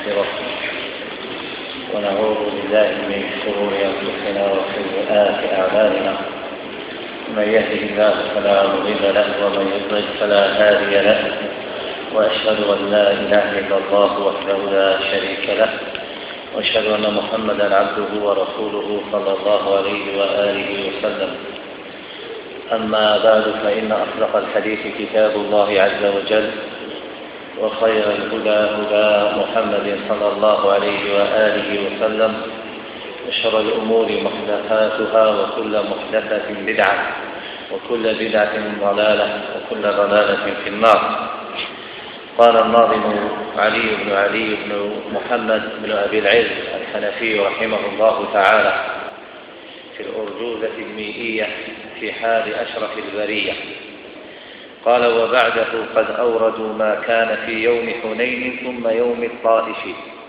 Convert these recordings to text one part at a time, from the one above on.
ونستغفره ونعوذ بالله من شرور أنفسنا وسيئات أعمالنا. من يهده الله فلا مضل له ومن يضلل فلا هادي له، وأشهد أن لا إله إلا الله وحده لا شريك له، وأشهد أن محمدا عبده ورسوله صلى الله عليه وآله وسلم. أما بعد، فإن أصدق الحديث كتاب الله عز وجل، وخير الهدى هدى محمد صلى الله عليه وآله وسلم، وشر الأمور محدثاتها، وكل محدثة بدعة، وكل بدعة ضلالة، وكل ضلالة في النار. قال الناظم علي بن محمد بن أبي العز الحنفي رحمه الله تعالى في الأرجوزة المئية في حال أشرف البرية، قال: وبعده قد أوردوا ما كان في يوم حنين ثم يوم الطائف.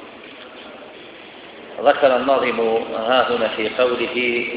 ذكر الناظم هاهنا في قوله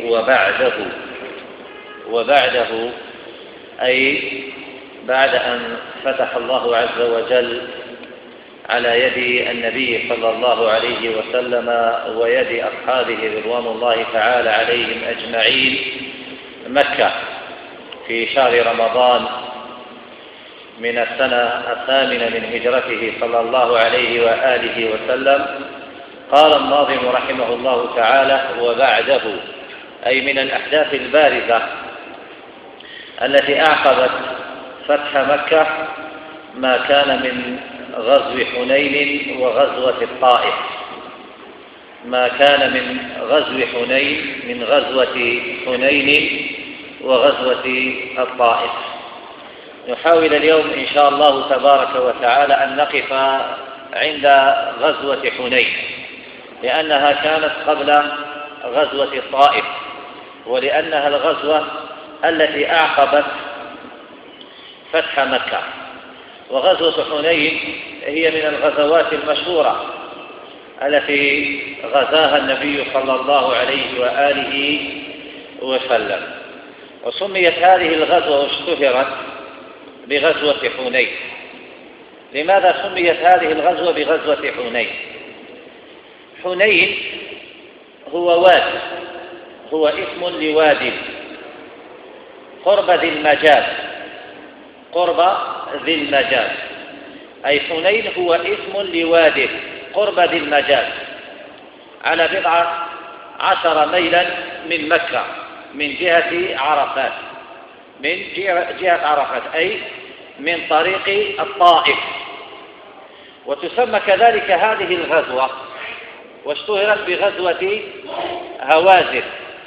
وبعده أي بعد أن فتح الله عز وجل على يد النبي صلى الله عليه وسلم ويد أصحابه رضوان الله تعالى عليهم أجمعين مكة في شهر رمضان من السنة 8 من هجرته صلى الله عليه وآله وسلم، قال الناظم رحمه الله تعالى: وبعده أي من الأحداث البارزة التي أعقبت فتح مكة ما كان من غزو حنين وغزوة الطائف. ما كان من غزو حنين من غزوة حنين وغزوة الطائف. نحاول اليوم إن شاء الله تبارك وتعالى أن نقف عند غزوة حنين، لأنها كانت قبل غزوة الطائف، ولأنها الغزوة التي أعقبت فتح مكة. وغزوة حنين هي من الغزوات المشهورة التي غزاها النبي صلى الله عليه وآله وسلم، وسميت هذه الغزوة واشتهرت بغزوة حنين. لماذا سميت هذه الغزوة بغزوة حنين؟ حنين هو واد، هو اسم لواد قرب ذي المجاز، قرب ذي المجاز، أي حنين هو اسم لواد قرب ذي المجاز على 10 ميلا من مكة من جهة عرفات، من جهة عرفات أي من طريق الطائف. وتسمى كذلك هذه الغزوة واشتهرت بغزوة هوازن،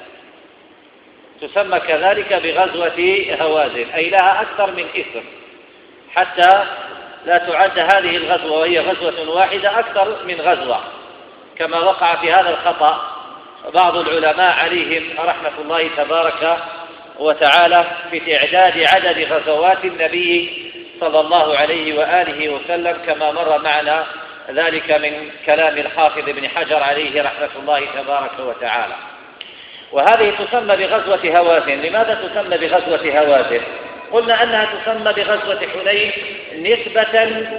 تسمى كذلك بغزوة هوازن، أي لها أكثر من اسم، حتى لا تعد هذه الغزوة وهي غزوة واحدة أكثر من غزوة، كما وقع في هذا الخطأ بعض العلماء عليهم رحمة الله تبارك وتعالى في تعداد عدد غزوات النبي صلى الله عليه وآله وسلم، كما مر معنا ذلك من كلام الحافظ ابن حجر عليه رحمة الله تبارك وتعالى. وهذه تسمى بغزوة هوازن. لماذا تسمى بغزوة هوازن؟ قلنا أنها تسمى بغزوة حنين نسبة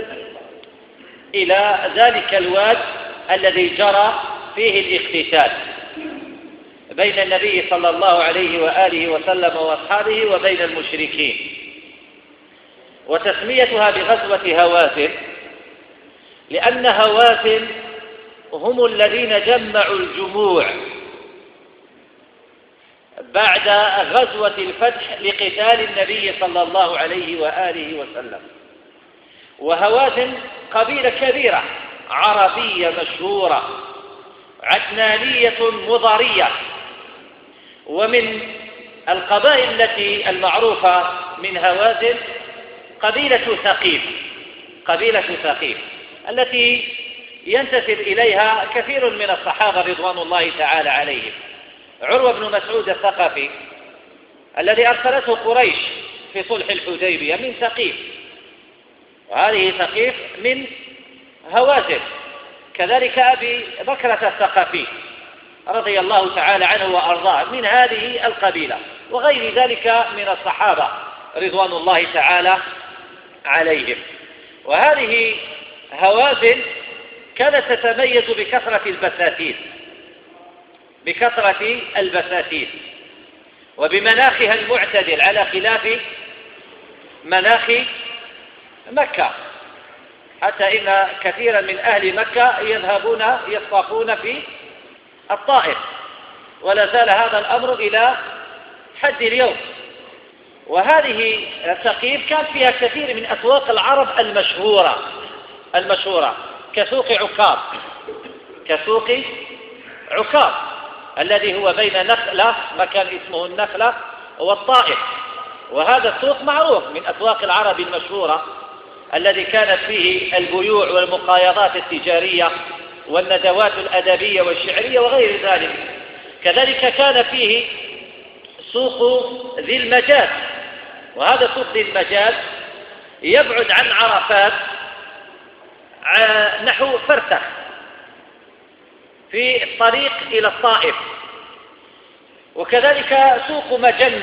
إلى ذلك الواد الذي جرى فيه الاقتتال بين النبي صلى الله عليه وآله وسلم وأصحابه وبين المشركين. وتسميتها بغزوة هوازن لأن هوازن هم الذين جمعوا الجموع بعد غزوة الفتح لقتال النبي صلى الله عليه وآله وسلم. وهوازن قبيلة كبيرة عربية مشهورة عدنانية مضرية، ومن القبائل التي المعروفة من هوازن قبيلة ثقيف التي ينتسب إليها كثير من الصحابة رضوان الله تعالى عليهم. عروة بن مسعود الثقفي الذي أرسلته قريش في صلح الحديبية من ثقيف، وهذه ثقيف من هوازن. كذلك أبي بكرة الثقفي رضي الله تعالى عنه وأرضاه من هذه القبيلة، وغير ذلك من الصحابة رضوان الله تعالى عليهم. وهذه هوازن كانت تتميز بكثرة البساتين وبمناخها المعتدل على خلاف مناخ مكة، حتى إن كثيرا من أهل مكة يذهبون يصطافون في الطائف، ولا زال هذا الأمر إلى حد اليوم. وهذه ثقيف كان فيها كثير من أسواق العرب المشهورة كسوق عكاظ الذي هو بين نخلة، مكان اسمه النخلة، والطائف. وهذا السوق معروف من أسواق العرب المشهورة الذي كانت فيه البيوع والمقايضات التجارية والندوات الأدبية والشعرية وغير ذلك. كذلك كان فيه سوق ذي المجال، وهذا سوق ذي المجال يبعد عن عرفات نحو فرسخ في الطريق إلى الطائف. وكذلك سوق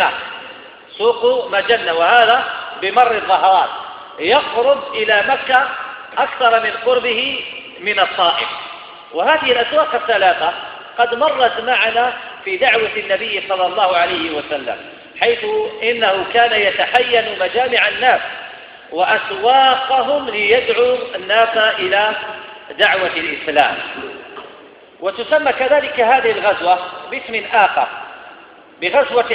مجنة، وهذا بمر الظهرات يقرب إلى مكة أكثر من قربه من الطائف. وهذه الأسواق الثلاثة قد مرت معنا في دعوة النبي صلى الله عليه وسلم، حيث إنه كان يتحين مجامع الناس وأسواقهم ليدعو الناس إلى دعوة الإسلام. وتسمى كذلك هذه الغزوة باسم آخر، بغزوة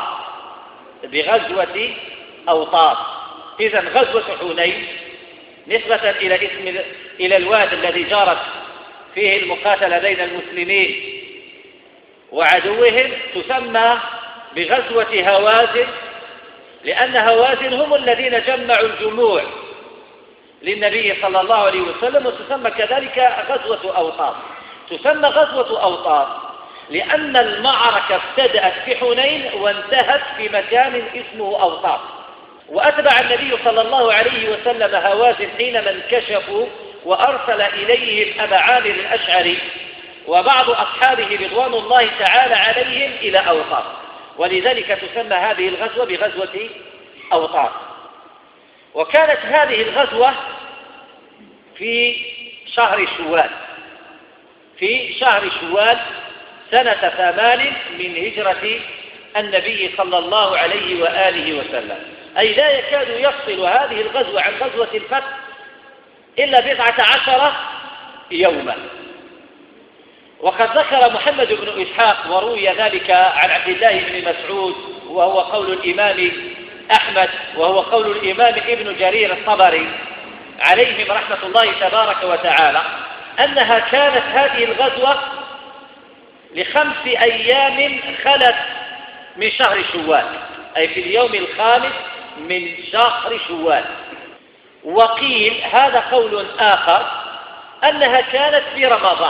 أوطاس. إذن غزوة حنين نسبة إلى الواد الذي جرت فيه المقاتلة بين المسلمين وعدوهم تسمى بغزوة هوازن، لأن هوازن هم الذين جمعوا الجموع للنبي صلى الله عليه وسلم. وتسمى كذلك غزوة أوطاس. تسمى غزوة أوطاس لأن المعركة ابتدأت في حنين وانتهت في مكان اسمه أوطاس. وأتبع النبي صلى الله عليه وسلم هوازن حينما انكشفوا، وأرسل إليهم أبا عامر الأشعري وبعض أصحابه رضوان الله تعالى عليهم إلى أوطاس، ولذلك تسمى هذه الغزوة بغزوة أوطاس. وكانت هذه الغزوة في شهر شوال سنة 8 من هجرة النبي صلى الله عليه وآله وسلم، أي لا يكاد يفصل هذه الغزوة عن غزوة الفتح إلا 19 يوما. وقد ذكر محمد بن إسحاق وروي ذلك عن عبد الله بن مسعود، وهو قول الإمام أحمد، وهو قول الإمام ابن جرير الطبري عليهم رحمة الله تبارك وتعالى، أنها كانت هذه الغزوة ل5 أيام خلت من شهر شوال، أي في اليوم 5 من شهر شوال. وقيل هذا قول آخر أنها كانت في رمضان،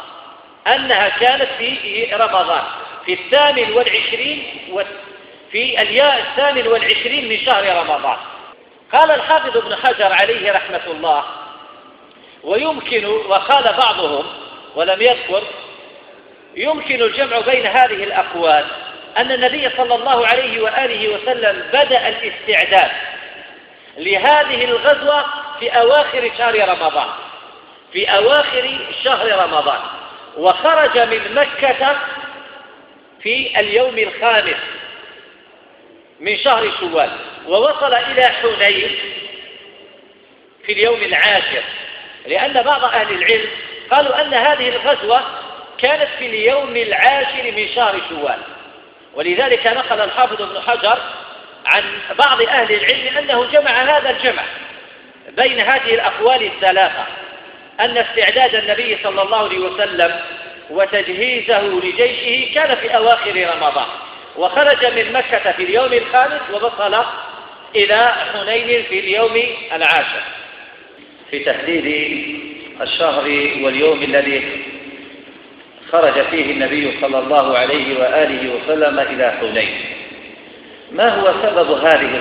في 28 في الياء 28 من شهر رمضان. قال الحافظ ابن حجر عليه رحمة الله: ويمكن، وقال بعضهم ولم يذكر، يمكن الجمع بين هذه الأقوال أن النبي صلى الله عليه وآله وسلم بدأ الاستعداد لهذه الغزوة في أواخر شهر رمضان، وخرج من مكة في اليوم 5 من شهر شوال، ووصل إلى حنين في اليوم 10، لأن بعض أهل العلم قالوا أن هذه الغزوة كانت في اليوم 10 من شهر شوال. ولذلك نقل الحافظ ابن حجر عن بعض أهل العلم أنه جمع هذا الجمع بين هذه الأقوال الثلاثة، أن استعداد النبي صلى الله عليه وسلم وتجهيزه لجيشه كان في أواخر رمضان، وخرج من مكة في اليوم 5 ووصل إلى حنين في اليوم 10. في تحديد الشهر واليوم الذي خرج فيه النبي صلى الله عليه وآله وسلم إلى حنين، ما هو سبب هذه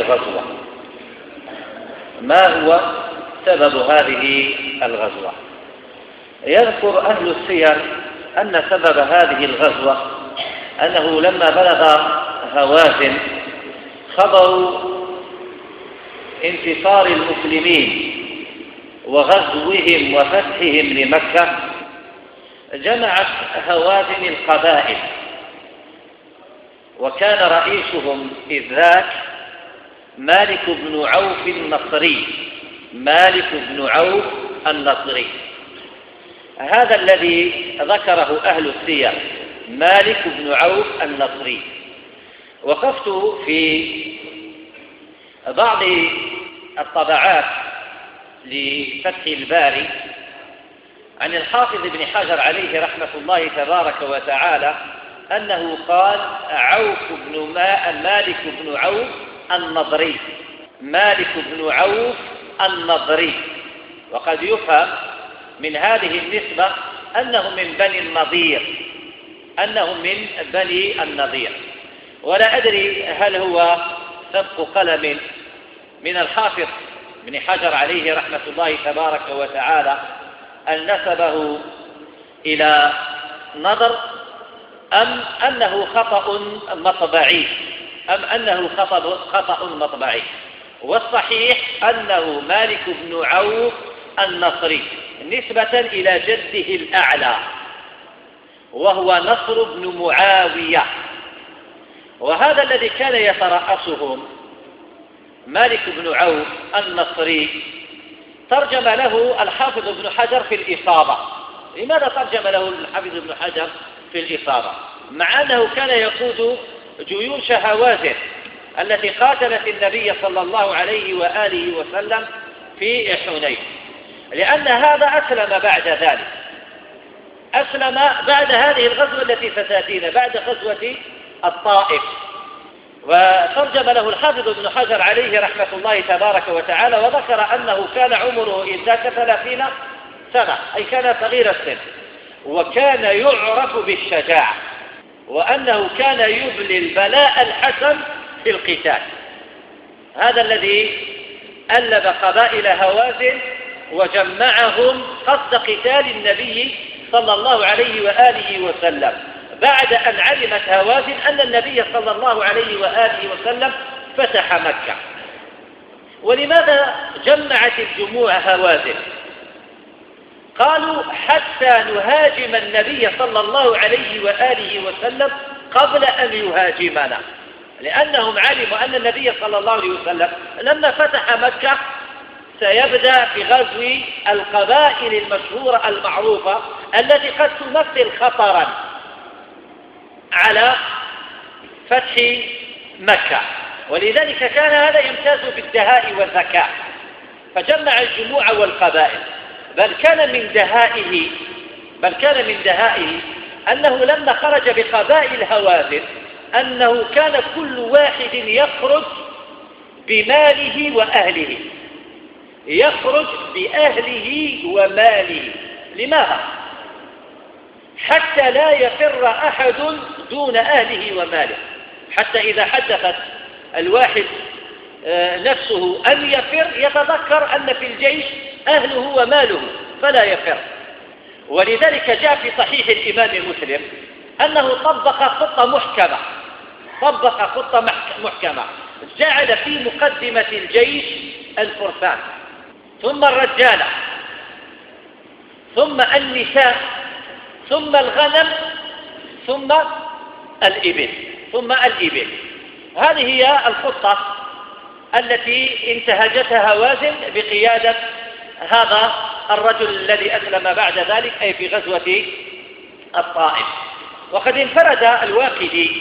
الغزوة؟ يذكر أهل السير أن سبب هذه الغزوة أنه لما بلغ هوازن خبر انتصار المسلمين وغزوهم وفتحهم لمكة جمعت هوازن القبائل، وكان رئيسهم إذ ذاك مالك بن عوف النصري. مالك بن عوف النصري هذا الذي ذكره أهل السير، مالك بن عوف النصري. وقفت في بعض الطبعات لفتح الباري عن الحافظ بن حجر عليه رحمة الله تبارك وتعالى أنه قال مالك بن عوف النضري، مالك بن عوف النضري. وقد يفهم من هذه النسبة أنه من بني النضير، أنه من بني النضير. ولا أدري هل هو سبق قلم من الحافظ بن حجر عليه رحمة الله تبارك وتعالى أن نسبه إلى نضر أم أنه خطأ مطبعي، والصحيح أنه مالك بن عوف النصري نسبة إلى جده الأعلى وهو نصر بن معاوية. وهذا الذي كان يترأسهم مالك بن عوف النصري ترجم له الحافظ ابن حجر في الإصابة. لماذا ترجم له الحافظ ابن حجر في الإصابة مع أنه كان يقود جيوش هوازن التي قاتلت النبي صلى الله عليه وآله وسلم في حنين؟ لأن هذا أسلم بعد ذلك، أسلم بعد هذه الغزوة التي ستأتينا، بعد غزوة الطائف. وترجم له الحافظ ابن حجر عليه رحمة الله تبارك وتعالى وذكر أنه كان عمره إذ ذاك 30 سنة، أي كان صغير السن، وكان يعرف بالشجاعة، وأنه كان يبلي البلاء الحسن في القتال. هذا الذي ألب قبائل هوازن وجمعهم قصد قتال النبي صلى الله عليه وآله وسلم بعد أن علمت هوازن أن النبي صلى الله عليه وآله وسلم فتح مكة. ولماذا جمعت الجموع هوازن؟ قالوا حتى نهاجم النبي صلى الله عليه وآله وسلم قبل أن يهاجمنا، لأنهم علموا أن النبي صلى الله عليه وسلم لما فتح مكة سيبدأ في غزو القبائل المشهورة المعروفة التي قد تمثل خطرا على فتح مكة. ولذلك كان هذا يمتاز بالدهاء والذكاء، فجمع الجموع والقبائل. بل كان من دهائه أنه لما خرج بقبائل هوازن أنه كان كل واحد يخرج بماله وأهله، يخرج بأهله وماله. لماذا؟ حتى لا يفر أحد دون أهله وماله، حتى إذا حدثت الواحد نفسه أن يفر يتذكر أن في الجيش أهله وماله فلا يفر. ولذلك جاء في صحيح الإمام مسلم أنه طبق خطة محكمة، جعل في مقدمة الجيش الفرسان، ثم الرجالة، ثم النساء، ثم الغنم، ثم الإبل. هذه هي الخطة التي انتهجتها هوازن بقيادة هذا الرجل الذي أسلم بعد ذلك، أي في غزوة الطائف. وقد انفرد الواقدي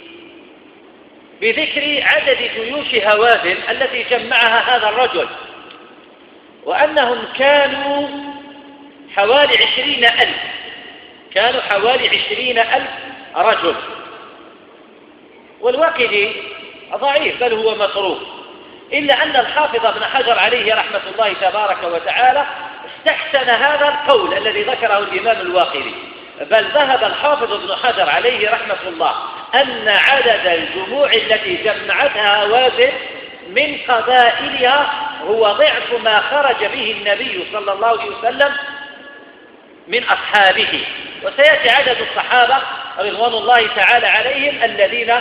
بذكر عدد جيوش هوازن التي جمعها هذا الرجل، وأنهم كانوا حوالي 20,000، كانوا حوالي 20,000 رجل. والواقدي ضعيف بل هو متروك، إلا أن الحافظ ابن حجر عليه رحمة الله تبارك وتعالى استحسن هذا القول الذي ذكره الإمام الواقدي. بل ذهب الحافظ ابن حجر عليه رحمة الله أن عدد الجموع التي جمعتها هوازن من قبائلها هو ضعف ما خرج به النبي صلى الله عليه وسلم من أصحابه. وسيأتي عدد الصحابة رضوان الله تعالى عليهم الذين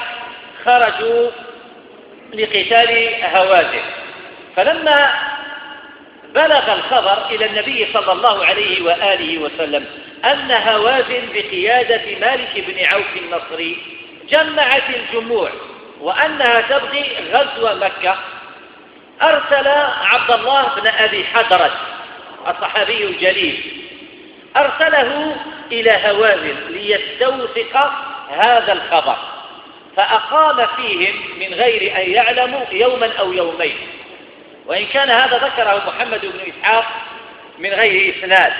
خرجوا لقتال هوازن. فلما بلغ الخبر إلى النبي صلى الله عليه وآله وسلم أن هوازن بقيادة مالك بن عوف النصري جمعت الجموع وأنها تبغي غزو مكة، أرسل عبد الله بن أبي حضرة الصحابي الجليل، أرسله إلى هوازن ليستوثق هذا الخبر، فأقام فيهم من غير أن يعلموا يوما أو يومين، وإن كان هذا ذكره محمد بن إسحاق من غير إسناد،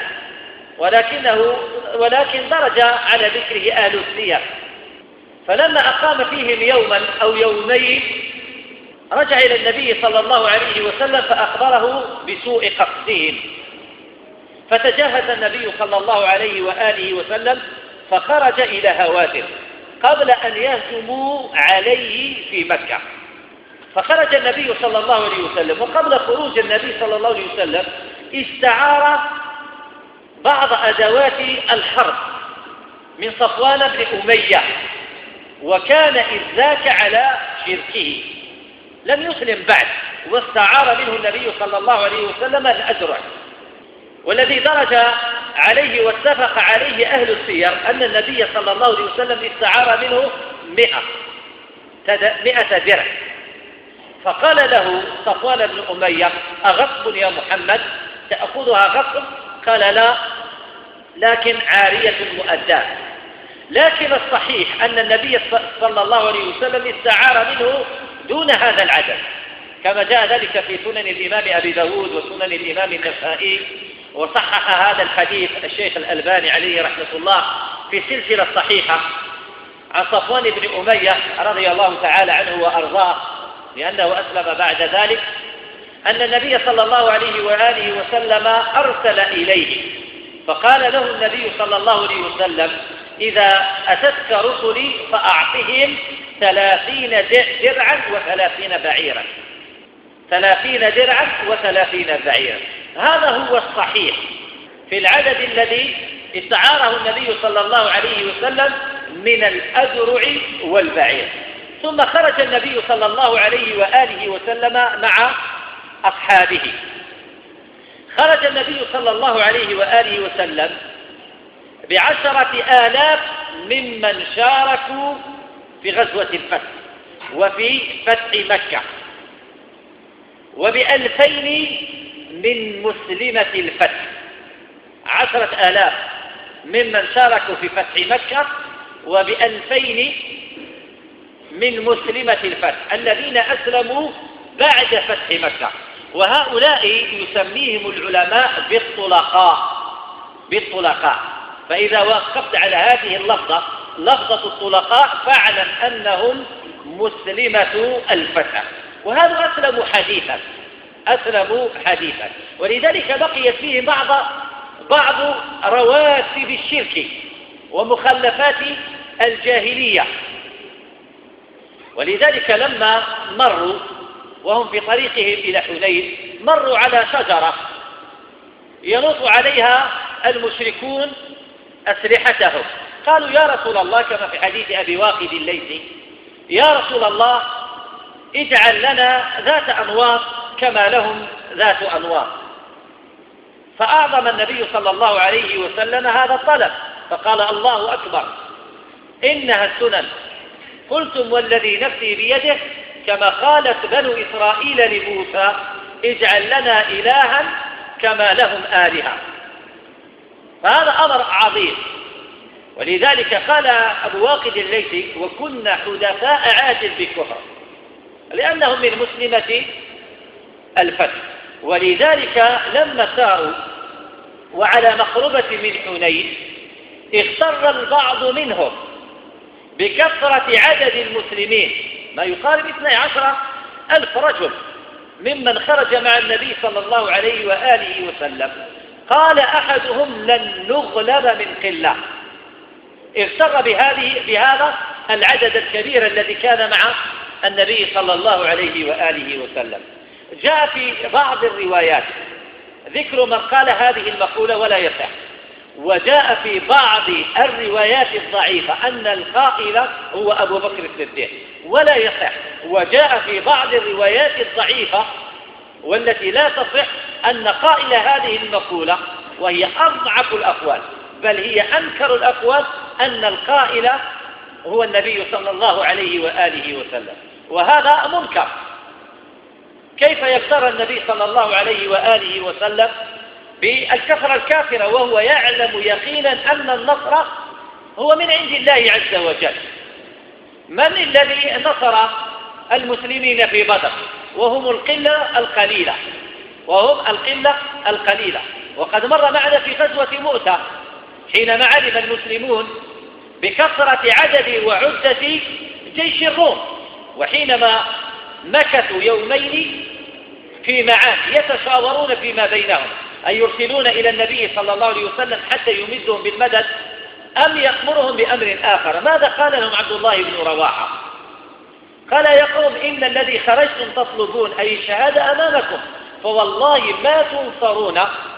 ولكن درج على ذكره أهل السير. فلما أقام فيهم يوما أو يومين رجع إلى النبي صلى الله عليه وسلم فأخبره بسوء قصدهم، فتجهز النبي صلى الله عليه وآله وسلم فخرج إلى هوازن قبل أن يهجموا عليه في مكة. فخرج النبي صلى الله عليه وسلم، وقبل خروج النبي صلى الله عليه وسلم استعار بعض أدوات الحرب من صفوان بن أمية، وكان إذ ذاك على شركه لم يسلم بعد، واستعار منه النبي صلى الله عليه وسلم الأزرع، والذي درج عليه واتفق عليه أهل السير أن النبي صلى الله عليه وسلم استعار منه 100 درع. فقال له صفوان بن أمية: أغصب يا محمد تأخذها غصب؟ قال: لا، لكن عارية مؤداة. لكن الصحيح أن النبي صلى الله عليه وسلم استعار منه دون هذا العدد، كما جاء ذلك في سنن الإمام أبي داود وسنن الإمام النسائي، وصحح هذا الحديث الشيخ الألباني عليه رحمة الله في سلسلة صحيحة عن صفوان بن أمية رضي الله تعالى عنه وأرضاه، لأنه أسلم بعد ذلك، أن النبي صلى الله عليه وآله وسلم أرسل إليه فقال له النبي صلى الله عليه وسلم: إذا أتتك رسلي فأعطهم 30 درعا و30 بعيرا، 30 درعا و30 بعيرا. هذا هو الصحيح في العدد الذي استعاره النبي صلى الله عليه وسلم من الأذرع والبعير. ثم خرج النبي صلى الله عليه وآله وسلم مع أصحابه. خرج النبي صلى الله عليه وآله وسلم ب10,000 ممن شاركوا في غزوة الفتح وفي فتح مكة، وب2000 من مسلمة الفتح. 10,000 ممن شاركوا في فتح مكة، وب2000 من مسلمة الفتح الذين أسلموا بعد فتح مكة، وهؤلاء يسميهم العلماء بالطلقاء. فإذا وقفت على هذه اللفظة، لفظة الطلقاء، فاعلم أنهم مسلمة الفتح، وهذا أسلموا حديثا، ولذلك بقيت فيه بعض رواتب الشرك ومخلفات الجاهلية. ولذلك لما مروا وهم في طريقهم إلى حنين مروا على شجرة ينوط عليها المشركون أسلحتهم، قالوا: يا رسول الله، كما في حديث أبي واقد الليثي: يا رسول الله، اجعل لنا ذات أنواط كما لهم ذات أنواط. فأعظم النبي صلى الله عليه وسلم هذا الطلب، فقال: الله أكبر، إنها السنن. قلتم والذي نفسي بيده، كما قالت بنو إسرائيل لموسى: اجعل لنا إلها كما لهم آلهة. فهذا أمر عظيم. ولذلك قال أبو واقد الليثي: وكنا حدثاء عاد بالكفر، لأنهم من مسلمة الفتح. ولذلك لما ساروا وعلى مقربة من حنين اغتر البعض منهم بكثرة عدد المسلمين، ما يقارب 12,000 رجل ممن خرج مع النبي صلى الله عليه وآله وسلم. قال أحدهم: لن نغلب من قلة. اغتر بهذا العدد الكبير الذي كان مع النبي صلى الله عليه وآله وسلم. جاء في بعض الروايات ذكر من قال هذه المقولة ولا يصح، وجاء في بعض الروايات الضعيفة أن القائل هو أبو بكر الصديق ولا يصح، وجاء في بعض الروايات الضعيفة والتي لا تصح أن قائل هذه المقولة، وهي أضعف الأقوال بل هي أنكر الأقوال، أن القائل هو النبي صلى الله عليه وآله وسلم، وهذا منكر. كيف يفترى النبي صلى الله عليه وآله وسلم بالكفر الكافرة وهو يعلم يقينا أن النصر هو من عند الله عز وجل؟ من الذي نصر المسلمين في بدر؟ وهم القلة القليلة. وقد مر معنا في غزوة مؤتة حينما علم المسلمون بكثرة عدد وعدة جيش الروم، وحينما مكثوا يومين في معاد يتشاورون فيما بينهم أن يرسلون إلى النبي صلى الله عليه وسلم حتى يمدهم بالمدد أم يأمرهم بأمر آخر. ماذا قال لهم عبد الله بن رواحة؟ قال: يا قوم، إن الذي خرجتم تطلبون أي الشهادة أمامكم، فوالله ما تنصرون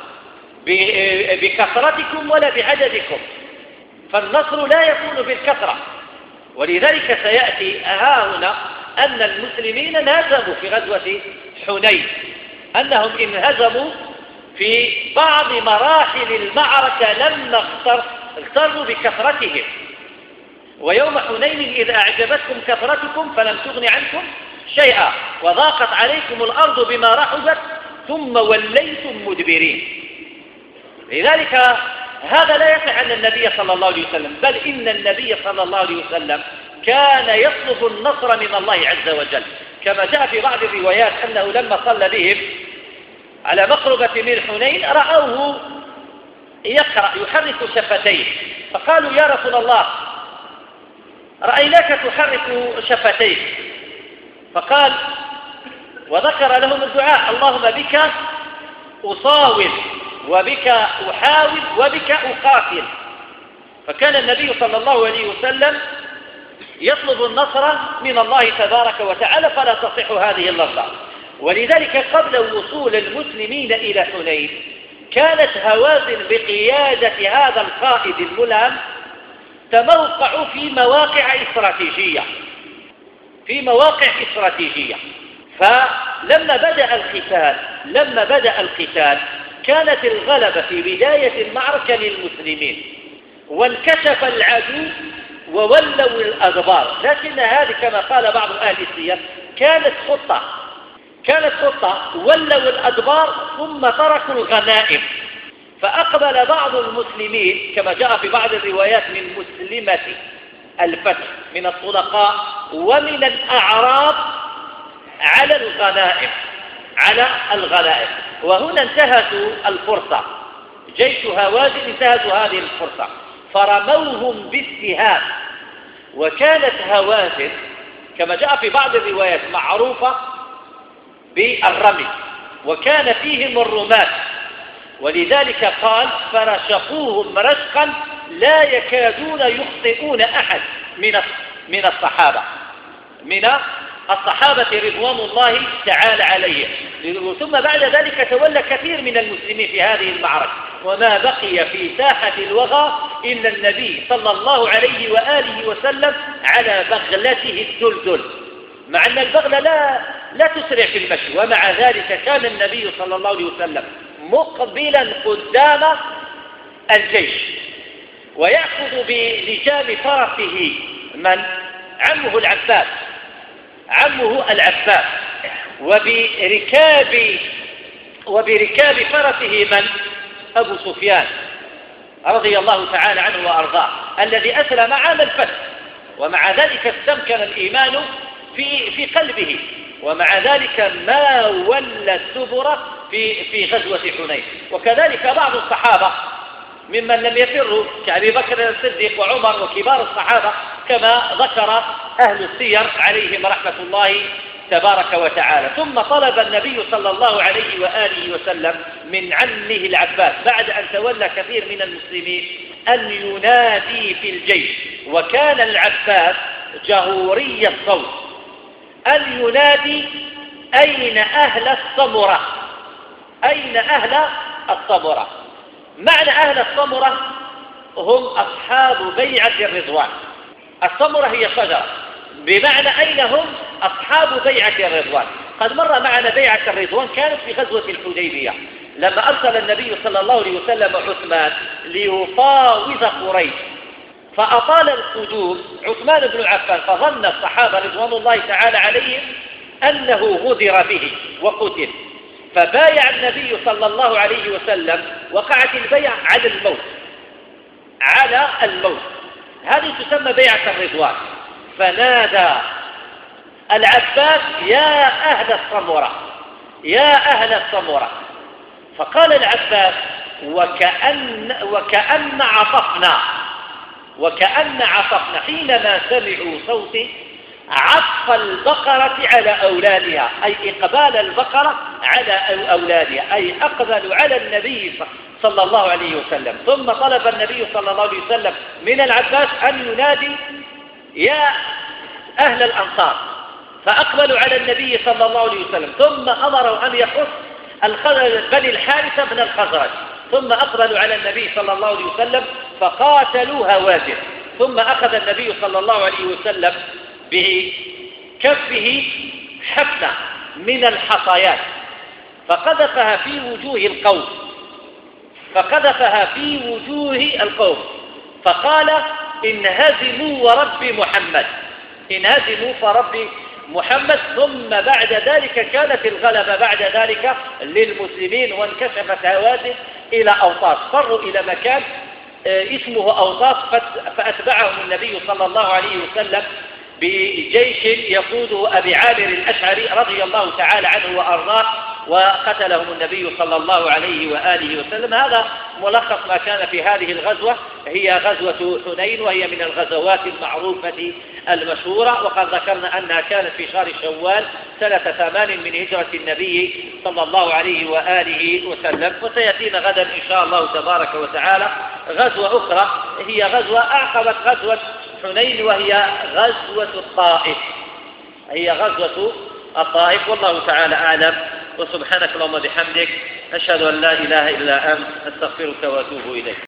بكثرتكم ولا بعددكم، فالنصر لا يكون بالكثرة. ولذلك سيأتي هنا أن المسلمين انهزموا في غزوة حنين، أنهم انهزموا في بعض مراحل المعركة لما اغتروا بكثرتهم. ويوم حنين إذ أعجبتكم كثرتكم فلم تغن عنكم شيئا وضاقت عليكم الأرض بما رحبت ثم وليتم مدبرين. لذلك هذا لا يقع عن النبي صلى الله عليه وسلم، بل إن النبي صلى الله عليه وسلم كان يطلب النصر من الله عز وجل، كما جاء في بعض الروايات أنه لما صلى بهم على مقربة من حنين رأوه يحرك شفتيه، فقالوا: يا رسول الله، رأيناك تحرك شفتيك. فقال وذكر لهم الدعاء: اللهم بك أصاول وبك أحاول وبك أقاتل. فكان النبي صلى الله عليه وسلم يطلب النصر من الله تبارك وتعالى، فلا تصح هذه اللفظة. ولذلك قبل وصول المسلمين إلى حنين كانت هوازن بقيادة هذا القائد الملهم تموقع في مواقع استراتيجية. فلما بدأ القتال كانت الغلبة في بداية المعركة للمسلمين، وانكشف العدو وولوا الأدبار. لكن هذه كما قال بعض أهل السير كانت خطة، ولوا الأدبار ثم تركوا الغنائم. فأقبل بعض المسلمين كما جاء في بعض الروايات من مسلمة الفتح من الطلقاء ومن الأعراب على الغنائم. وهنا انتهزوا الفرصة، جيش هوازن انتهزوا هذه الفرصة فرموهم بالسهام. وكانت هوازن كما جاء في بعض الروايات معروفة بالرمي، وكان فيهم الرماة، ولذلك قال: فرشقوهم رشقا لا يكادون يخطئون أحد من الصحابة رضوان الله تعالى عليهم. ثم بعد ذلك تولى كثير من المسلمين في هذه المعركة، وما بقي في ساحة الوغى إلا النبي صلى الله عليه وآله وسلم على بغلته الدلدل، مع أن البغلة لا تسرع في المشي، ومع ذلك كان النبي صلى الله عليه وسلم مقبلا قدام الجيش ويأخذ بلجام فرسه من؟ عمه العباس، وبركاب فرسه من؟ أبو سفيان رضي الله تعالى عنه وأرضاه، الذي أسلم عام الفتح، ومع ذلك استمكن الإيمان في قلبه، ومع ذلك ما ولى الدبر في غزوة حنين. وكذلك بعض الصحابة ممن لم يفروا كأبي بكر الصديق وعمر وكبار الصحابة كما ذكر أهل السير عليهم رحمة الله تبارك وتعالى. ثم طلب النبي صلى الله عليه وآله وسلم من عمه العباس بعد أن تولى كثير من المسلمين أن ينادي في الجيش، وكان العباس جهوري الصوت، أن ينادي: أين أهل الصمرة؟ أين أهل الصمرة؟ معنى أهل الصمرة هم أصحاب بيعة الرضوان. الصمرة هي شجرة، بمعنى أين هم؟ أصحاب بيعة الرضوان. قد مر معنا بيعة الرضوان كانت في غزوة الحديبية، لما أرسل النبي صلى الله عليه وسلم عثمان ليفاوض قريش، فأطال القدوم عثمان بن عفان، فظن الصحابة رضوان الله تعالى عليهم أنه غدر به وقتل، فبايع النبي صلى الله عليه وسلم، وقعت البيع على الموت. هذه تسمى بيعة الرضوان. فنادى العباس يا أهل الصمرة، فقال العباس وكأن عطفنا حينما سمعوا صوتي عطف البقرة على أولادها، أي إقبال البقرة على أولادها، أي أقبلوا على النبي صلى الله عليه وسلم. ثم طلب النبي صلى الله عليه وسلم من العباس أن ينادي يا أهل الأنصار، فأقبلوا على النبي صلى الله عليه وسلم. ثم أمروا أن يخص بني الحارثة بن الخزرج، ثم أقبلوا على النبي صلى الله عليه وسلم فقاتلوا هوازن. ثم أخذ النبي صلى الله عليه وسلم بكفه حفنة من الحصيات فقذفها في وجوه القوم، فقال انهزموا فرب محمد. ثم بعد ذلك كانت الغلبة بعد ذلك للمسلمين، وانكشفت هوازن إلى أوطاس، فروا إلى مكان اسمه أوطاس، فأتبعهم النبي صلى الله عليه وسلم بجيش يقوده أبي عامر الأشعري رضي الله تعالى عنه وأرضاه، وقتلهم النبي صلى الله عليه وآله وسلم. هذا ملخص ما كان في هذه الغزوة، هي غزوة حنين، وهي من الغزوات المعروفة المشهورة، وقد ذكرنا أنها كانت في شهر شوال سنة 8 من هجرة النبي صلى الله عليه وآله وسلم. وسيأتينا غدا إن شاء الله تبارك وتعالى غزوة أخرى، هي غزوة أعقبت غزوة حنين، وهي غزوة الطائف. والله تعالى أعلم، وسبحانك اللهم بحمدك، أشهد أن لا إله إلا أنت، أستغفرك وأتوب إليك.